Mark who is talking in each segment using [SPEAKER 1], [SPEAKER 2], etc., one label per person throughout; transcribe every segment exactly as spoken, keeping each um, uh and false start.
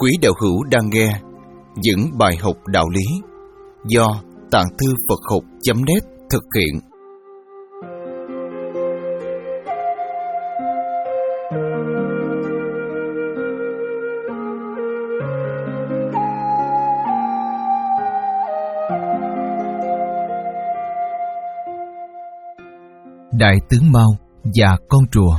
[SPEAKER 1] Quý đạo hữu đang nghe những bài học đạo lý do Tạng Thư Phật Học chấm net thực hiện. Đại tướng Mao và con rùa.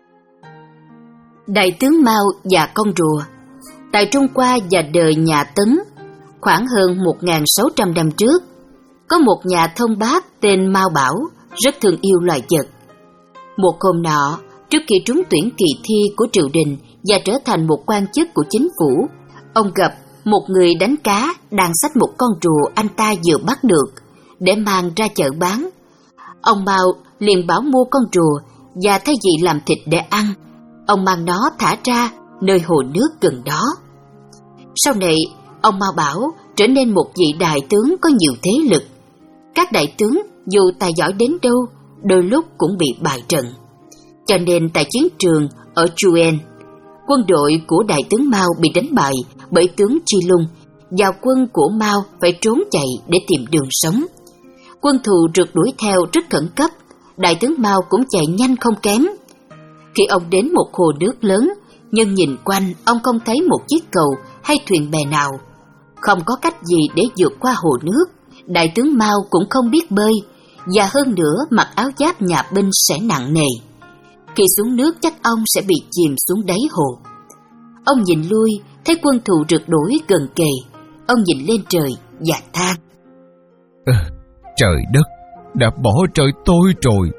[SPEAKER 2] Đại tướng Mao và con rùa. Tại Trung Hoa và đời nhà Tấn, khoảng hơn một nghìn sáu trăm năm trước, có một nhà thông bác tên Mao Bảo rất thương yêu loài vật. Một hôm nọ, trước khi trúng tuyển kỳ thi của triều đình và trở thành một quan chức của chính phủ, ông gặp một người đánh cá đang xách một con rùa anh ta vừa bắt được để mang ra chợ bán. Ông Mao liền bảo mua con rùa và thay vì làm thịt để ăn, ông mang nó thả ra nơi hồ nước gần đó. Sau này, ông Mao Bảo trở nên một vị đại tướng có nhiều thế lực. Các đại tướng dù tài giỏi đến đâu, đôi lúc cũng bị bại trận. Cho nên tại chiến trường ở Chuen, quân đội của đại tướng Mao bị đánh bại bởi tướng Chi Lung, và quân của Mao phải trốn chạy để tìm đường sống. Quân thù rượt đuổi theo rất khẩn cấp, đại tướng Mao cũng chạy nhanh không kém. Khi ông đến một hồ nước lớn, nhưng nhìn quanh ông không thấy một chiếc cầu hay thuyền bè nào. Không có cách gì để vượt qua hồ nước, đại tướng Mao cũng không biết bơi, và hơn nữa mặc áo giáp nhà binh sẽ nặng nề. Khi xuống nước chắc ông sẽ bị chìm xuống đáy hồ. Ông nhìn lui, thấy quân thù rượt đuổi gần kề. Ông nhìn lên trời và than:
[SPEAKER 3] ừ, Trời đất, đã bỏ rơi tôi rồi.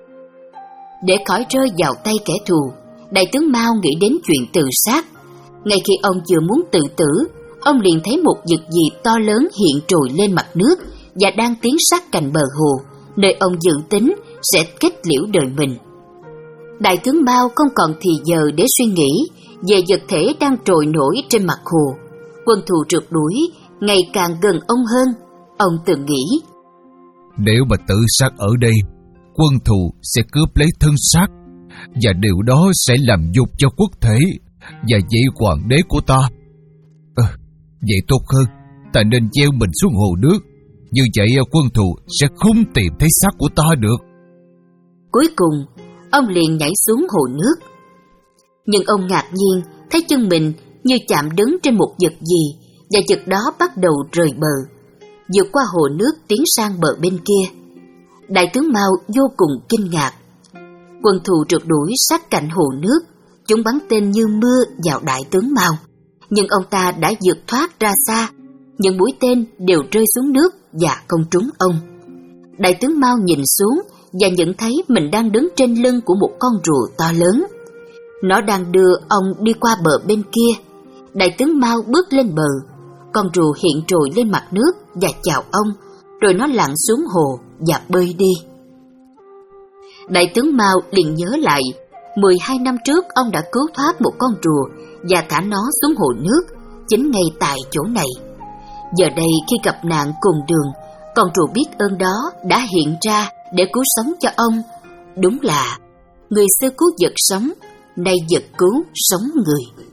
[SPEAKER 2] Để khỏi rơi vào tay kẻ thù, đại tướng Mao nghĩ đến chuyện tự sát. Ngay khi ông vừa muốn tự tử, ông liền thấy một vật gì to lớn hiện trồi lên mặt nước và đang tiến sát cạnh bờ hồ, nơi ông dự tính sẽ kết liễu đời mình. Đại tướng Mao không còn thì giờ để suy nghĩ về vật thể đang trồi nổi trên mặt hồ. Quân thù rượt đuổi ngày càng gần ông hơn. Ông tự nghĩ:
[SPEAKER 3] nếu mà tự sát ở đây, quân thù sẽ cướp lấy thân xác, và điều đó sẽ làm nhục cho quốc thể và vị hoàng đế của ta. À, vậy tốt hơn, ta nên gieo mình xuống hồ nước. Như vậy quân thù sẽ không tìm thấy xác của ta được.
[SPEAKER 2] Cuối cùng, ông liền nhảy xuống hồ nước. Nhưng ông ngạc nhiên thấy chân mình như chạm đứng trên một vật gì, và vật đó bắt đầu rời bờ, vượt qua hồ nước tiến sang bờ bên kia. Đại tướng Mao vô cùng kinh ngạc. Quân thù rượt đuổi sát cạnh hồ nước, chúng bắn tên như mưa vào đại tướng Mao, nhưng ông ta đã vượt thoát ra xa. Những mũi tên đều rơi xuống nước và không trúng ông. Đại tướng Mao nhìn xuống và nhận thấy mình đang đứng trên lưng của một con rùa to lớn. Nó đang đưa ông đi qua bờ bên kia. Đại tướng Mao bước lên bờ. Con rùa hiện trồi lên mặt nước và chào ông, rồi nó lặn xuống hồ và bơi đi. Đại tướng Mao liền nhớ lại, mười hai năm trước ông đã cứu thoát một con rùa và thả nó xuống hồ nước, chính ngay tại chỗ này. Giờ đây khi gặp nạn cùng đường, con rùa biết ơn đó đã hiện ra để cứu sống cho ông. Đúng là người xưa cứu vật sống, nay vật cứu sống người.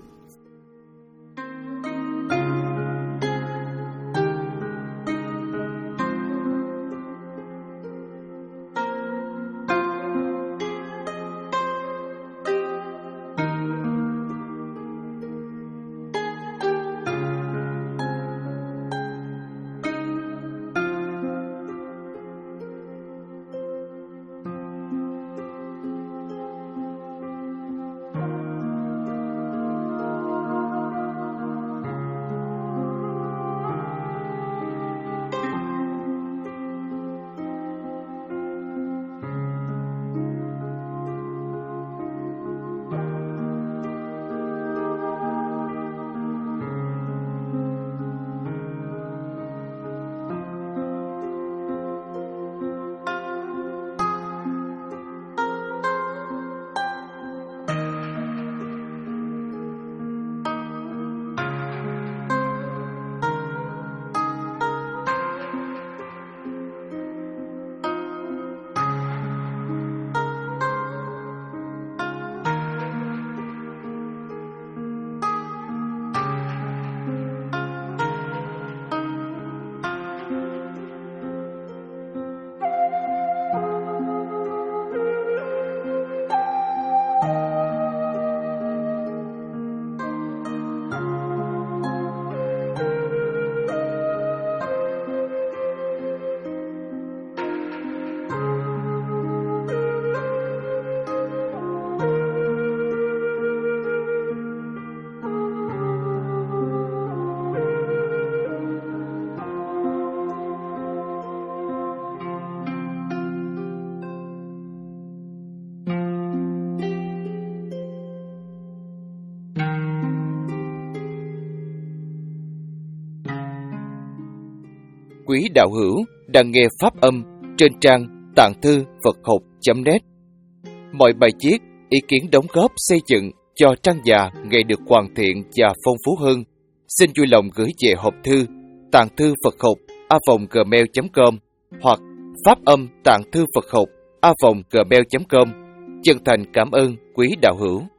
[SPEAKER 1] quý đạo hữu đang nghe pháp âm trên trang tạng thư Phật học chấm net. Mọi bài viết, ý kiến đóng góp xây dựng cho trang già ngày được hoàn thiện và phong phú hơn, xin vui lòng gửi về hộp thư tạng thư Phật học a vòng gmail chấm com hoặc pháp âm tạng thư Phật học a vòng gmail chấm com. Chân thành cảm ơn quý đạo hữu.